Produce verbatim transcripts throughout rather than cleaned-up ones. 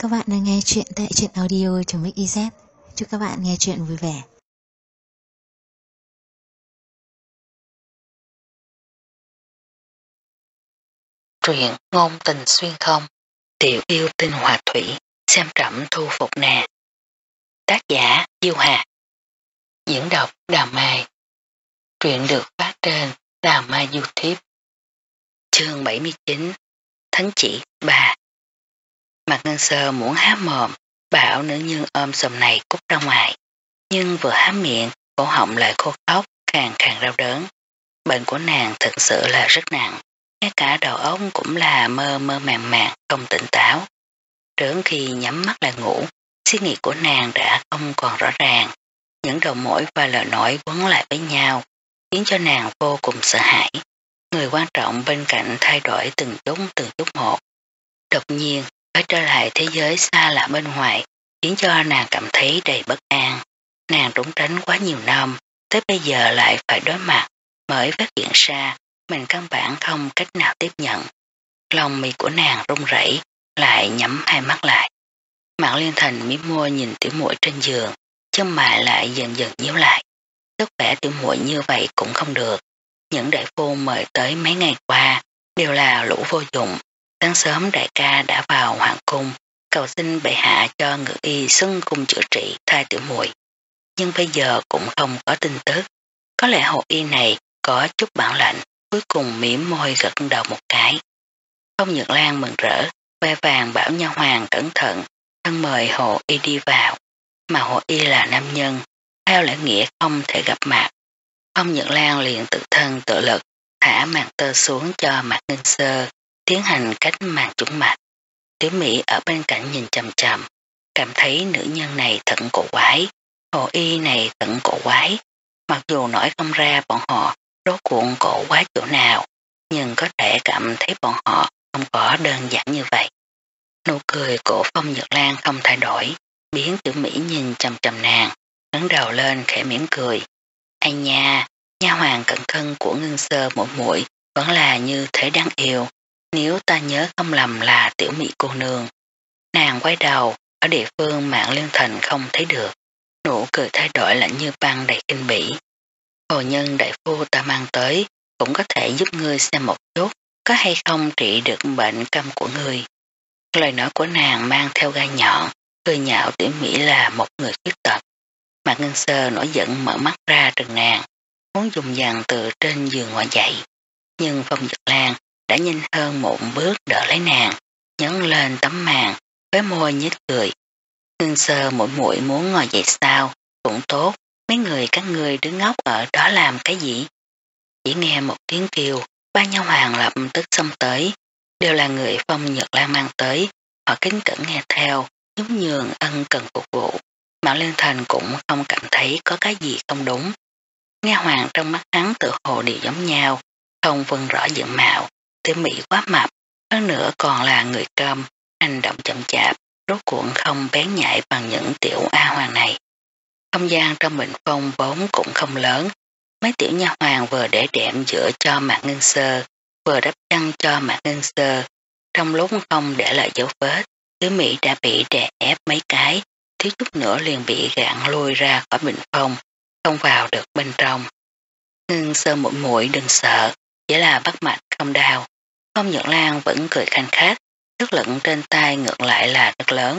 các bạn đang nghe chuyện tại truyện audio.mix.iz. Chúc các bạn nghe chuyện vui vẻ. Truyện ngôn tình xuyên không, tiểu yêu tinh hòa thủy, xem trẫm thu phục nàng. Tác giả Diêu Hà. Diễn đọc Đào Mai. Truyện được phát trên Đào Mai YouTube. Chương bảy mươi chín. Thánh chỉ ba. Mạc Ngân Sơ muốn há mồm, bảo nữ nhân ôm sầm này cút ra ngoài, nhưng vừa há miệng, cổ họng lại khô khóc, khàn khàn đau đớn. Bệnh của nàng thực sự là rất nặng, ngay cả đầu óc cũng là mơ mơ màng màng, không tỉnh táo. Đến khi nhắm mắt lại ngủ, suy nghĩ của nàng đã không còn rõ ràng. Những đầu mối và lời nói quấn lại với nhau, khiến cho nàng vô cùng sợ hãi. Người quan trọng bên cạnh thay đổi từng chút từng chút một. Đột nhiên, phải trở lại thế giới xa lạ bên ngoài, khiến cho nàng cảm thấy đầy bất an. Nàng trốn tránh quá nhiều năm, tới bây giờ lại phải đối mặt, mới phát hiện ra mình căn bản không cách nào tiếp nhận. Lòng mì của nàng run rẩy, lại nhắm hai mắt lại. Mạc Liên Thành mím môi nhìn tiểu muội trên giường, chân mày lại dần dần nhíu lại. Sức khỏe tiểu muội như vậy cũng không được. Những đại phu mời tới mấy ngày qua đều là lũ vô dụng. Sáng sớm đại ca đã vào hoàng cung, cầu xin bệ hạ cho ngự y xưng cung chữa trị thai tiểu muội. Nhưng bây giờ cũng không có tin tức. Có lẽ hồ y này có chút bản lạnh, cuối cùng mỉm môi gật đầu một cái. Phong Nhật Lan mừng rỡ, ve vàng bảo nha hoàng cẩn thận, thân mời hồ y đi vào. Mà hồ y là nam nhân, theo lẽ nghĩa không thể gặp mặt. Phong Nhật Lan liền tự thân tự lực, thả màn tơ xuống cho Mạc Ngân Sơ, tiến hành cách màn trúng mạch. Tiểu Mỹ ở bên cạnh nhìn chầm chầm, cảm thấy nữ nhân này thật cổ quái, hồ y này thật cổ quái. Mặc dù nói không ra bọn họ rốt cuộc cổ quái chỗ nào, nhưng có thể cảm thấy bọn họ không có đơn giản như vậy. Nụ cười của Phong Nhật Lan không thay đổi, biến Tiểu Mỹ nhìn chầm chầm nàng, ngẩng đầu lên khẽ mỉm cười. Ai nha, nha hoàng cận thân của Ngân Sơ muội muội vẫn là như thế đáng yêu, nếu ta nhớ không lầm là Tiểu Mỹ cô nương. Nàng quay đầu, ở địa phương Mạc Liên Thành không thấy được, nụ cười thay đổi lạnh như băng đầy kinh bỉ. Hồ nhân đại phu ta mang tới, cũng có thể giúp ngươi xem một chút, có hay không trị được bệnh câm của ngươi. Lời nói của nàng mang theo gai nhọn, cười nhạo Tiểu Mỹ là một người khuyết tật. Mạc Ngân Sơ nổi giận mở mắt ra trừng nàng, muốn dùng dàn từ trên giường ngồi dậy. Nhưng Phong Nhật Lan đã nhanh hơn một bước đỡ lấy nàng, nhấn lên tấm màn, với môi nhếch cười. Ngân Sơ muội muội muốn ngồi dậy sao, cũng tốt, mấy người các ngươi đứng ngốc ở đó làm cái gì? Chỉ nghe một tiếng kêu, ba nha hoàng lập tức xông tới, đều là người Phong Nhật Lan mang tới, họ kính cẩn nghe theo, giống nhường ân cần phục vụ. Mạc Liên Thành cũng không cảm thấy có cái gì không đúng. Nghe hoàng trong mắt hắn tự hồ đều giống nhau, không phân rõ diện mạo, Tiểu Mỹ quá mập, hơn nữa còn là người câm, hành động chậm chạp, rốt cuộc không bén nhạy bằng những tiểu A hoàng này. Không gian trong bình phong vốn cũng không lớn, mấy tiểu nha hoàng vừa để đệm giữa cho Mạc Ngân Sơ, vừa đắp chăn cho Mạc Ngân Sơ. Trong lúc không để lại dấu vết, Tiểu Mỹ đã bị đè ép mấy cái, thiếu chút nữa liền bị gạn lui ra khỏi bình phong, không vào được bên trong. Ngân Sơ muội muội đừng sợ, chỉ là bắt mạch không đau. Phong Nhật Lan vẫn cười khanh khách, sức lực trên tay ngược lại là rất lớn.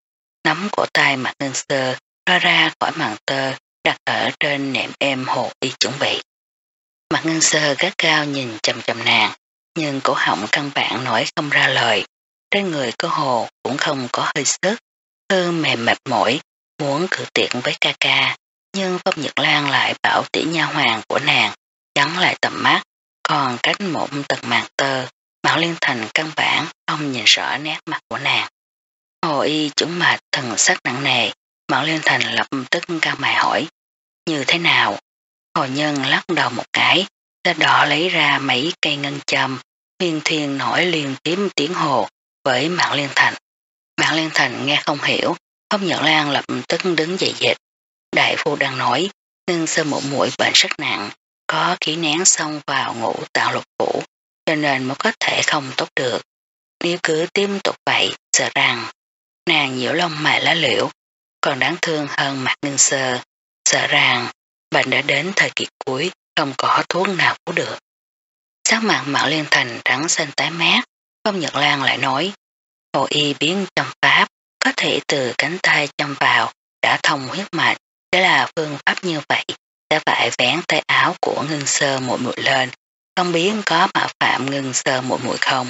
Nắm cổ tay Mạc Ngân Sơ ra ra khỏi màn tơ, đặt ở trên nệm êm hồ y chuẩn bị. Mạc Ngân Sơ gắt cao nhìn chầm chầm nàng, nhưng cổ họng căn bản nói không ra lời, trên người có hồ cũng không có hơi sức, hư mềm mệt mỏi, muốn cự tiện với ca ca, nhưng Phong Nhật Lan lại bảo tỷ nha hoàng của nàng chắn lại tầm mắt, còn cách một tầng màn tơ, Mạc Liên Thành căn bản không nhìn rõ nét mặt của nàng. Hồ y chuẩn mạch thần sắc nặng nề, Mạc Liên Thành lập tức cao mày hỏi, như thế nào? Hồ nhân lắc đầu một cái, ra đỏ lấy ra mấy cây ngân châm, huyền thuyền nổi liên tiếp tiếng hồ với Mạc Liên Thành. Mạc Liên Thành nghe không hiểu, Phong Nhật Lan lập tức đứng dậy dịch. Đại phu đang nói, Ngân Sơ muội muội bệnh rất nặng, có khí nén xông vào ngũ tạng lục phủ, cho nên mới có thể không tốt được. Nếu cứ tiếp tục vậy, sợ rằng nàng nhiễu lông mày lá liễu, còn đáng thương hơn Mạc Ngân Sơ, sợ rằng bệnh đã đến thời kỳ cuối, không có thuốc nào cứu được. Sắc mặt Mạc Liên Thành trắng xanh tái mét, Phong Nhật Lan lại nói, Hồ y biến châm pháp, có thể từ cánh tay châm vào, đã thông huyết mạch, đó là phương pháp như vậy, sẽ phải vén tay áo của Ngân Sơ muội muội lên, không biết có mạo phạm Ngân Sơ muội muội không.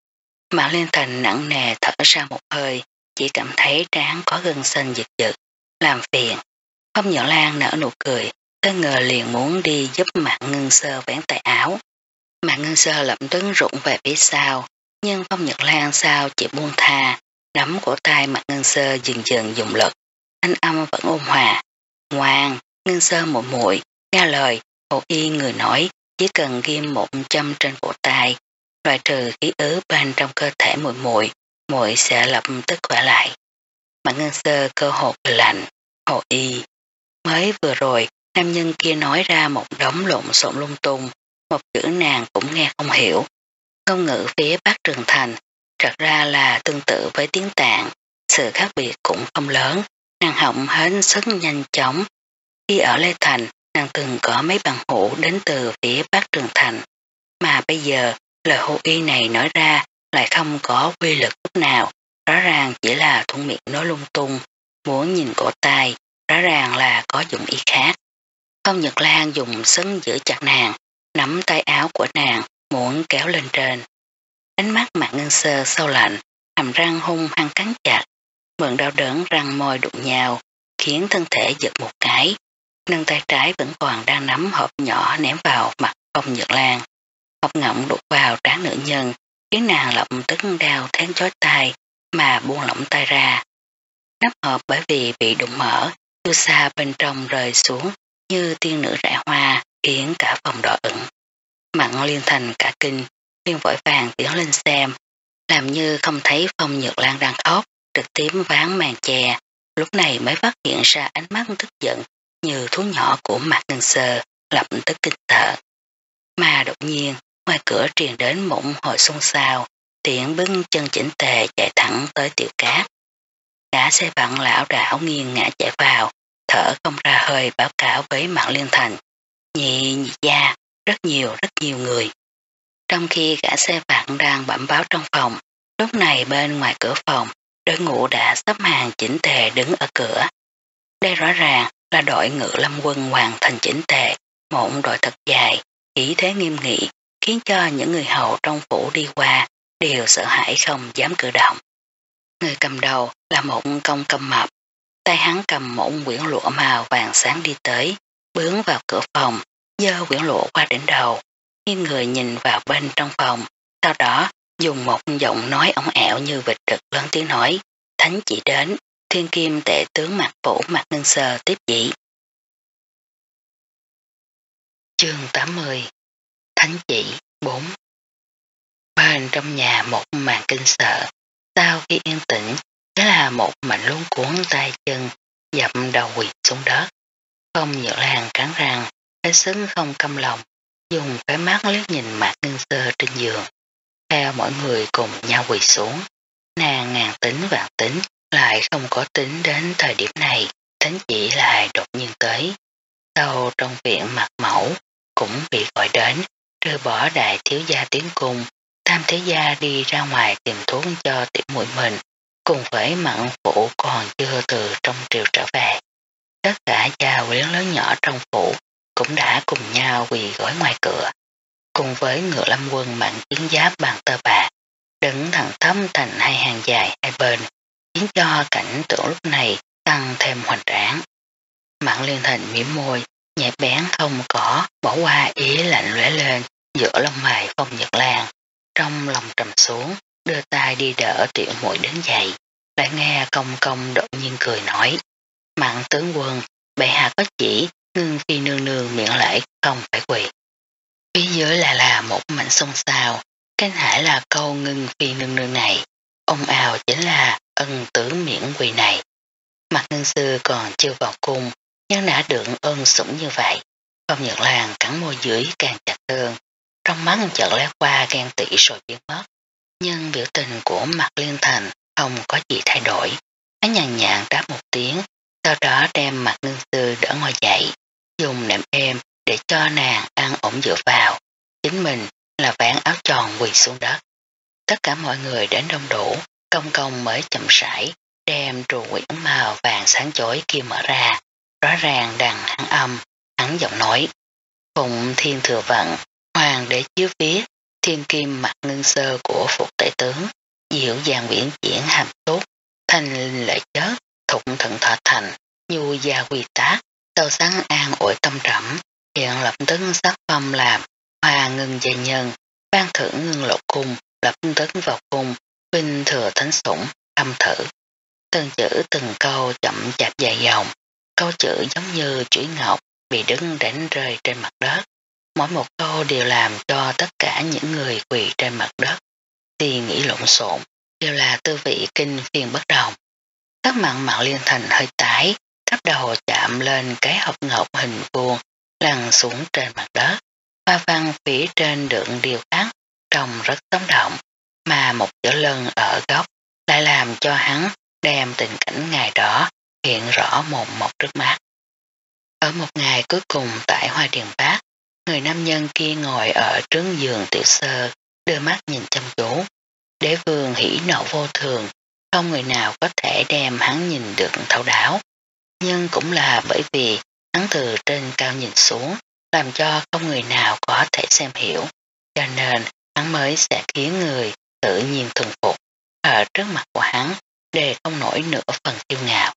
Mạc Liên Thành nặng nề thở ra một hơi, chỉ cảm thấy trán có gân xanh giật giật, làm phiền. Phong Nhật Lan nở nụ cười, tới ngờ liền muốn đi giúp Mạc Ngân Sơ vén tay áo. Mạc Ngân Sơ lập tức rụng về phía sau, nhưng Phong Nhật Lan sao chỉ buông tha, nắm cổ tay Mạc Ngân Sơ dần dần dùng lực, thanh âm vẫn ôn hòa. Ngoan, Ngân Sơ muội muội, nghe lời, Hồ y người nói, chỉ cần ghim một châm trên cổ tay, loại trừ khí ứ bên trong cơ thể muội muội, muội sẽ lập tức khỏe lại. Mạc Ngân Sơ cơ hồ cười lạnh, Hồ y. Mới vừa rồi, nam nhân kia nói ra một đống lộn xộn lung tung, một chữ nàng cũng nghe không hiểu. Ngôn ngữ phía Bắc Trường Thành, thật ra là tương tự với tiếng Tạng, sự khác biệt cũng không lớn, nàng học hết sức nhanh chóng. Khi ở Lê Thành, nàng từng có mấy bằng hữu đến từ phía Bắc Trường Thành, mà bây giờ lời hô y này nói ra lại không có quy lực chút nào, rõ ràng chỉ là thuận miệng nói lung tung, muốn nhìn cổ tay, rõ ràng là có dụng ý khác. Phong Nhật Lan dùng sấn giữ chặt nàng, nắm tay áo của nàng, muốn kéo lên trên. Ánh mắt Mạc Ngân Sơ sâu lạnh, hàm răng hung hăng cắn chặt, mượn đau đớn răng môi đụng nhau, khiến thân thể giật một cái. Nâng tay trái vẫn còn đang nắm hộp nhỏ ném vào mặt Phong Nhật Lan. Hộp ngậm đục vào trán nữ nhân, khiến nàng lập tức đau thét chói tai mà buông lỏng tay ra. Nắp hộp bởi vì bị đụng mở, chu sa bên trong rơi xuống như tiên nữ rải hoa, khiến cả phòng đỏ ửng. Mặn Liên Thành cả kinh, liền vội vàng tiến lên xem, làm như không thấy Phong Nhật Lan đang khóc, trực tiếp ván màn che, lúc này mới phát hiện ra ánh mắt tức giận như thú nhỏ của Mạc Ngân Sơ, lập tức kinh sợ. Mà đột nhiên, ngoài cửa truyền đến một hồi xôn xao, tiện bưng chân chỉnh tề chạy thẳng tới Tiểu Cát. Cả xe vặn lão đảo nghiêng ngã chạy vào, thở không ra hơi báo cáo với Mạc Liên Thành. Nhị nhị gia, rất nhiều rất nhiều người. Trong khi gã xe vặn đang bẩm báo trong phòng, lúc này bên ngoài cửa phòng, đội ngũ đã xếp hàng chỉnh tề đứng ở cửa. Đây rõ ràng là đội Ngự Lâm Quân hoàn thành chỉnh tề, một đội thật dài, khí thế nghiêm nghị, khiến cho những người hầu trong phủ đi qua đều sợ hãi không dám cử động. Người cầm đầu là một công cầm mập, tay hắn cầm một quyển lụa màu vàng sáng đi tới, bướng vào cửa phòng, giơ quyển lụa qua đỉnh đầu, nghiêng người nhìn vào bên trong phòng, sau đó dùng một giọng nói ống ẻo như vịt trực lớn tiếng nói, thánh chỉ đến, thiên kim tể tướng Mạc Phủ Mạc Ngân Sơ tiếp chỉ. Chương tám mươi Thánh chỉ bốn. Bên trong nhà một màn kinh sợ, sau khi yên tĩnh, đó là một mảnh luống cuốn tay chân, dập đầu quỳ xuống đất. Phong Nhật Lan cắn răng, hết sức không căm lòng, dùng cái mắt liếc nhìn Mạc Ngân Sơ trên giường. Theo mọi người cùng nhau quỳ xuống, nàng ngàn tính vạn tính, lại không có tính đến thời điểm này, thánh chỉ lại đột nhiên tới. Sau trong viện Mạc Mẫu cũng bị gọi đến, trừ bỏ đại thiếu gia tiến cung, tam thế gia đi ra ngoài tìm thuốc cho tiểu muội mình, cùng với Mặn Phủ còn chưa từ trong triều trở về. Tất cả gia quyến lớn nhỏ trong phủ cũng đã cùng nhau quỳ gối ngoài cửa, cùng với Ngự Lâm Quân Mặn chiến giáp bằng tơ bạc, đứng thẳng thấp thành hai hàng dài hai bên, khiến cho cảnh tượng lúc này tăng thêm hoành tráng. Mặn Liên Thành mỉm môi, nhẹ bén không có bỏ qua ý lạnh lóe lên giữa lông mày Phong Nhật Lan, trong lòng trầm xuống, đưa tay đi đỡ tiểu muội đến dậy, lại nghe công công đột nhiên cười nói, Mặn tướng quân, bệ hạ có chỉ, Ngưng phi nương nương miệng lễ không phải quỳ. Phía dưới là là một mảnh xôn xao, cái hại là câu Ngưng phi nương nương này, ông ào chính là ân tử miễn quỳ này. Mặt Ngân Sư còn chưa vào cung, nhưng đã được ơn sủng như vậy. Phong Nhật Lan cắn môi dưới càng chặt hơn, trong mắt chợt lé qua ghen tị rồi biến mất. Nhưng biểu tình của Mạc Liên Thành không có gì thay đổi, đem Mặt Ngân Sư đỡ ngồi dậy, dùng nệm êm để cho nàng ăn ổn dựa vào, chính mình là ván áo tròn quỳ xuống đất. Tất cả mọi người đến đông đủ, công công mới chậm rãi đem trụ quyển màu vàng sáng chói kia mở ra, rõ ràng đằng hắn âm, hắn giọng nói: Phụng thiên thừa vận, hoàng đế chiếu viết, thiên kim Mặt Ngân Sơ của Phục Tể Tướng, diệu dàng viễn diễn hàm tốt, thanh linh lệ chất, thục thận thọ thành, nhu gia quy tác, sâu sáng an ủi tâm trẩm, hiện lập tức sắc phong làm hoa ngân gia nhân, ban thưởng ngân lộ cung, lập tức vào cung, vinh thừa thánh sủng, âm thử. Từng chữ từng câu chậm chạp dài dòng, câu chữ giống như chuỗi ngọc bị đứng đánh rơi trên mặt đất. Mỗi một câu đều làm cho tất cả những người quỳ trên mặt đất suy nghĩ lộn xộn, đều là tư vị kinh phiền bất đồng. Các mặn Mạo Liên Thành hơi tái, thấp đầu chạm lên cái hộp ngọc hình vuông lăn xuống trên mặt đất. Hoa văn phía trên đường điều khắc trông rất sống động, mà một chữ lân ở góc lại làm cho hắn đem tình cảnh ngày đó hiện rõ mồn một trước mắt. Ở một ngày cuối cùng tại Hoa Điền Bắc, người nam nhân kia ngồi ở trướng giường Tiểu Sơ, đưa mắt nhìn chăm chú. Đế vương hỉ nộ vô thường, không người nào có thể đem hắn nhìn được thấu đáo. Nhưng cũng là bởi vì hắn từ trên cao nhìn xuống, làm cho không người nào có thể xem hiểu, cho nên hắn mới sẽ khiến người tự nhiên thuần phục. Ở trước mặt của hắn đề không nổi nửa phần kiêu ngạo.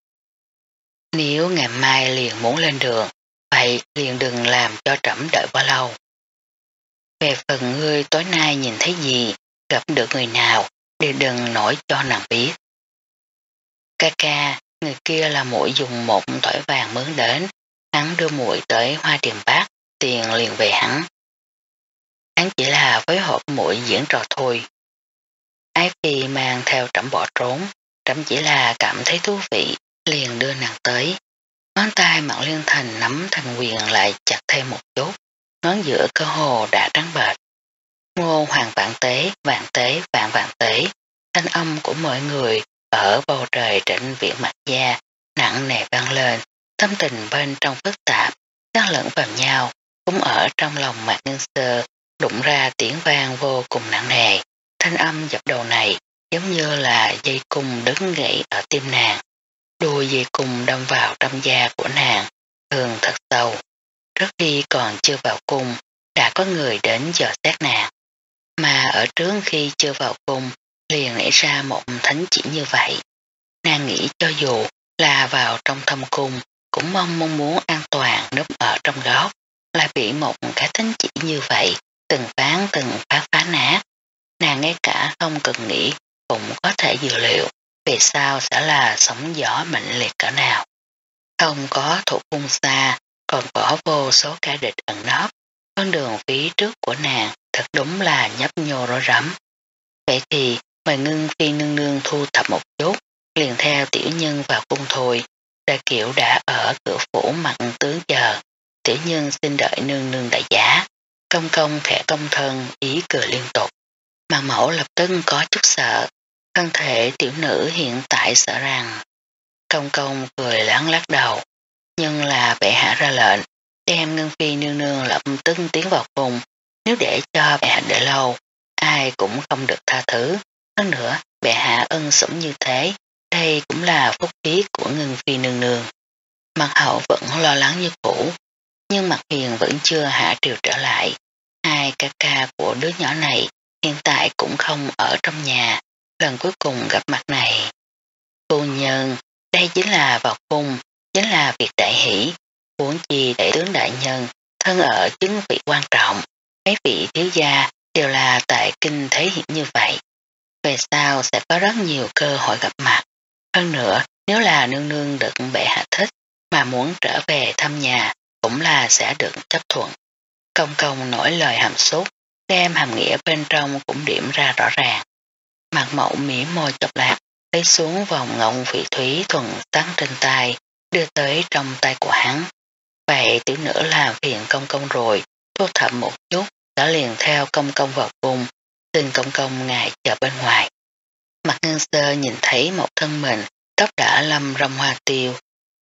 Nếu ngày mai liền muốn lên đường, vậy liền đừng làm cho trẫm đợi quá lâu. Về phần ngươi tối nay nhìn thấy gì, gặp được người nào, đều đừng nổi cho nàng biết. Ca ca, người kia là muội dùng một tỏi vàng mướn đến, hắn đưa muội tới Hoa Điền Bắc, tiền liền về hắn. Hắn chỉ là phối hợp muội diễn trò thôi. Ái Phi mang theo trẫm bỏ trốn, trẫm chỉ là cảm thấy thú vị, liền đưa nàng tới. Ngón tay Mạn Liên Thành nắm thành quyền lại chặt thêm một chút, ngón giữa cơ hồ đã trắng bệch. Ngô hoàng vạn tế, vạn tế, vạn vạn tế, thanh âm của mọi người ở bầu trời trên viện Mặt Gia nặng nề vang lên, tâm tình bên trong phức tạp, đan lẫn vào nhau, cũng ở trong lòng Mạc Ngân Sơ đụng ra tiếng vang vô cùng nặng nề. Thanh âm dập đầu này giống như là dây cung đứng gãy ở tim nàng. Đuôi dây cung đâm vào trong da của nàng, thường thật sâu. Trước khi còn chưa vào cung, đã có người đến dò xét nàng. Mà ở trước khi chưa vào cung, liền nảy ra một thánh chỉ như vậy. Nàng nghĩ cho dù là vào trong thâm cung, cũng mong mong muốn an toàn núp ở trong góc, lại bị một cái thánh chỉ như vậy, từng phán từng phá phá nát. Nàng ngay cả không cần nghĩ, cũng có thể dự liệu, về sau sẽ là sóng gió mạnh liệt cỡ nào. Không có thủ cung xa, còn có vô số kẻ địch ẩn nấp, con đường phía trước của nàng thật đúng là nhấp nhô rối rắm. Vậy thì mời Ngân Phi nương nương thu thập một chút, liền theo tiểu nhân vào cung thôi. Đại Kiệu đã ở cửa phủ Mặt tướng chờ, tiểu nhân xin đợi nương nương đại giá. Công công khẽ công thân ý cười liên tục. Mặt mẫu lập tức có chút sợ, thân thể tiểu nữ hiện tại sợ rằng. Công công cười lắng lắc đầu, nhưng là bệ hạ ra lệnh, đem Ngân Phi nương nương lập tức tiến vào cung, nếu để cho bệ hạ đợi lâu, ai cũng không được tha thứ. Hơn nữa, bệ hạ ân sủng như thế, đây cũng là phúc khí của Ngân Phi nương nương. Mặt hậu vẫn lo lắng như cũ, nhưng Mặt Hiền vẫn chưa hạ triều trở lại. Hai ca ca của đứa nhỏ này hiện tại cũng không ở trong nhà, lần cuối cùng gặp mặt này. Phu nhân, đây chính là vào cung, chính là việc đại hỷ, huống chi đại tướng đại nhân, thân ở chứng vị quan trọng, mấy vị thiếu gia đều là tại kinh thế hiện như vậy. Về sau sẽ có rất nhiều cơ hội gặp mặt. Hơn nữa, nếu là nương nương được bệ hạ thích, mà muốn trở về thăm nhà, cũng là sẽ được chấp thuận. Công công nổi lời hàm xúc, đem hàm nghĩa bên trong cũng điểm ra rõ ràng. Mặt mẫu mỉm môi chọc lạc, lấy xuống vòng ngọc phỉ thúy thuần sáng trên tay, đưa tới trong tay của hắn. Vậy tiểu nữ làm phiền công công rồi, thu thập một chút, đã liền theo công công vào cung, xin công công ngài chờ bên ngoài. Mặt Ngân Sơ nhìn thấy một thân mình, tóc đã lâm rong hoa tiêu,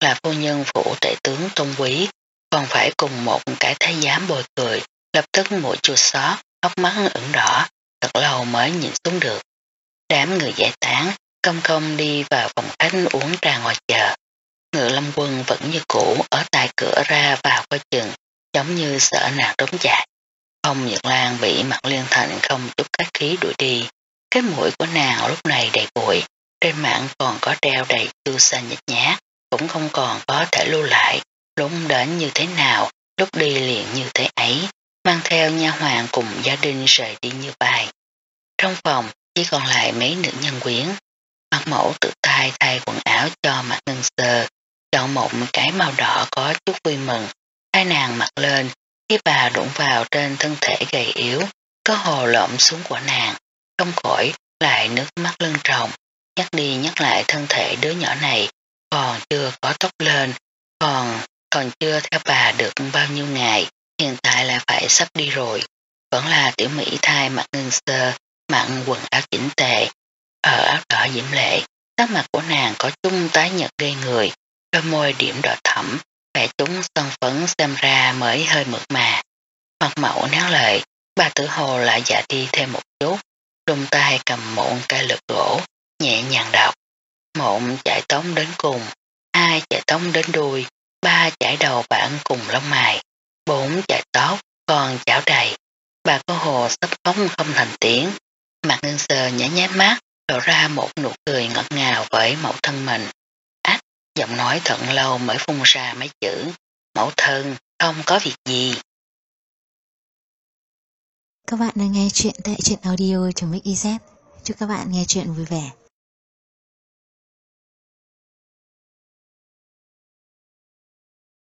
là phu nhân phủ tể tướng tôn quý, còn phải cùng một cái thái giám bồi cười, lập tức mũi chua xót, hốc mắt ửng đỏ, thật lâu mới nhìn xuống được. Đám người giải tán, công công đi vào phòng khách uống trà ngoài chờ. Ngự Lâm Quân vẫn như cũ ở tại cửa ra vào coi chừng, giống như sợ nàng trốn chạy. Phong Nhật Lan bị Mạc Liên Thành không chút khách khí đuổi đi. Cái mũi của nàng lúc này đầy bụi, trên mặt còn có đeo đầy chua xanh nhếch nhác, cũng không còn có thể lưu lại, lúc đến như thế nào, lúc đi liền như thế ấy, mang theo nha hoàng cùng gia đình rời đi như vậy. Trong phòng chỉ còn lại mấy nữ nhân quyến. Mặt mẫu tự tay thay quần áo cho Mạc Ngân Sơ, chọn một cái màu đỏ có chút vui mừng, hai nàng mặc lên, khi bà đụng vào trên thân thể gầy yếu, có hồ lộm xuống của nàng, không khỏi lại nước mắt lưng tròng, nhắc đi nhắc lại thân thể đứa nhỏ này, còn chưa có tóc lên, còn còn chưa theo bà được bao nhiêu ngày, hiện tại là phải sắp đi rồi, vẫn là tiểu Mỹ thai Mạc Ngân Sơ, mặc quần áo chỉnh tề, ở áo đỏ diễm lệ, sắc mặt của nàng có chung tái nhợt gây người, đôi môi điểm đỏ thẫm, vẻ chúng son phấn xem ra mới hơi mượt mà. Mặt mẫu náo lợi, bà tử hồ lại dạ đi thêm một chút, rung tay cầm một cây lược gỗ, nhẹ nhàng đọc. Một chạy tống đến cùng, hai chạy tống đến đuôi, ba chạy đầu bản cùng lông mày, bốn chạy tóc, còn chảo đầy. Bà có hồ sắp khóc không thành tiếng. Mạc Ngân Sơ nhảy nháy mắt, lộ ra một nụ cười ngọt ngào với mẫu thân mình. Ách, giọng nói thận lâu mới phun ra mấy chữ. Mẫu thân, không có việc gì. Các bạn đang nghe chuyện tại truyện audio.mixyz. Chúc các bạn nghe chuyện vui vẻ.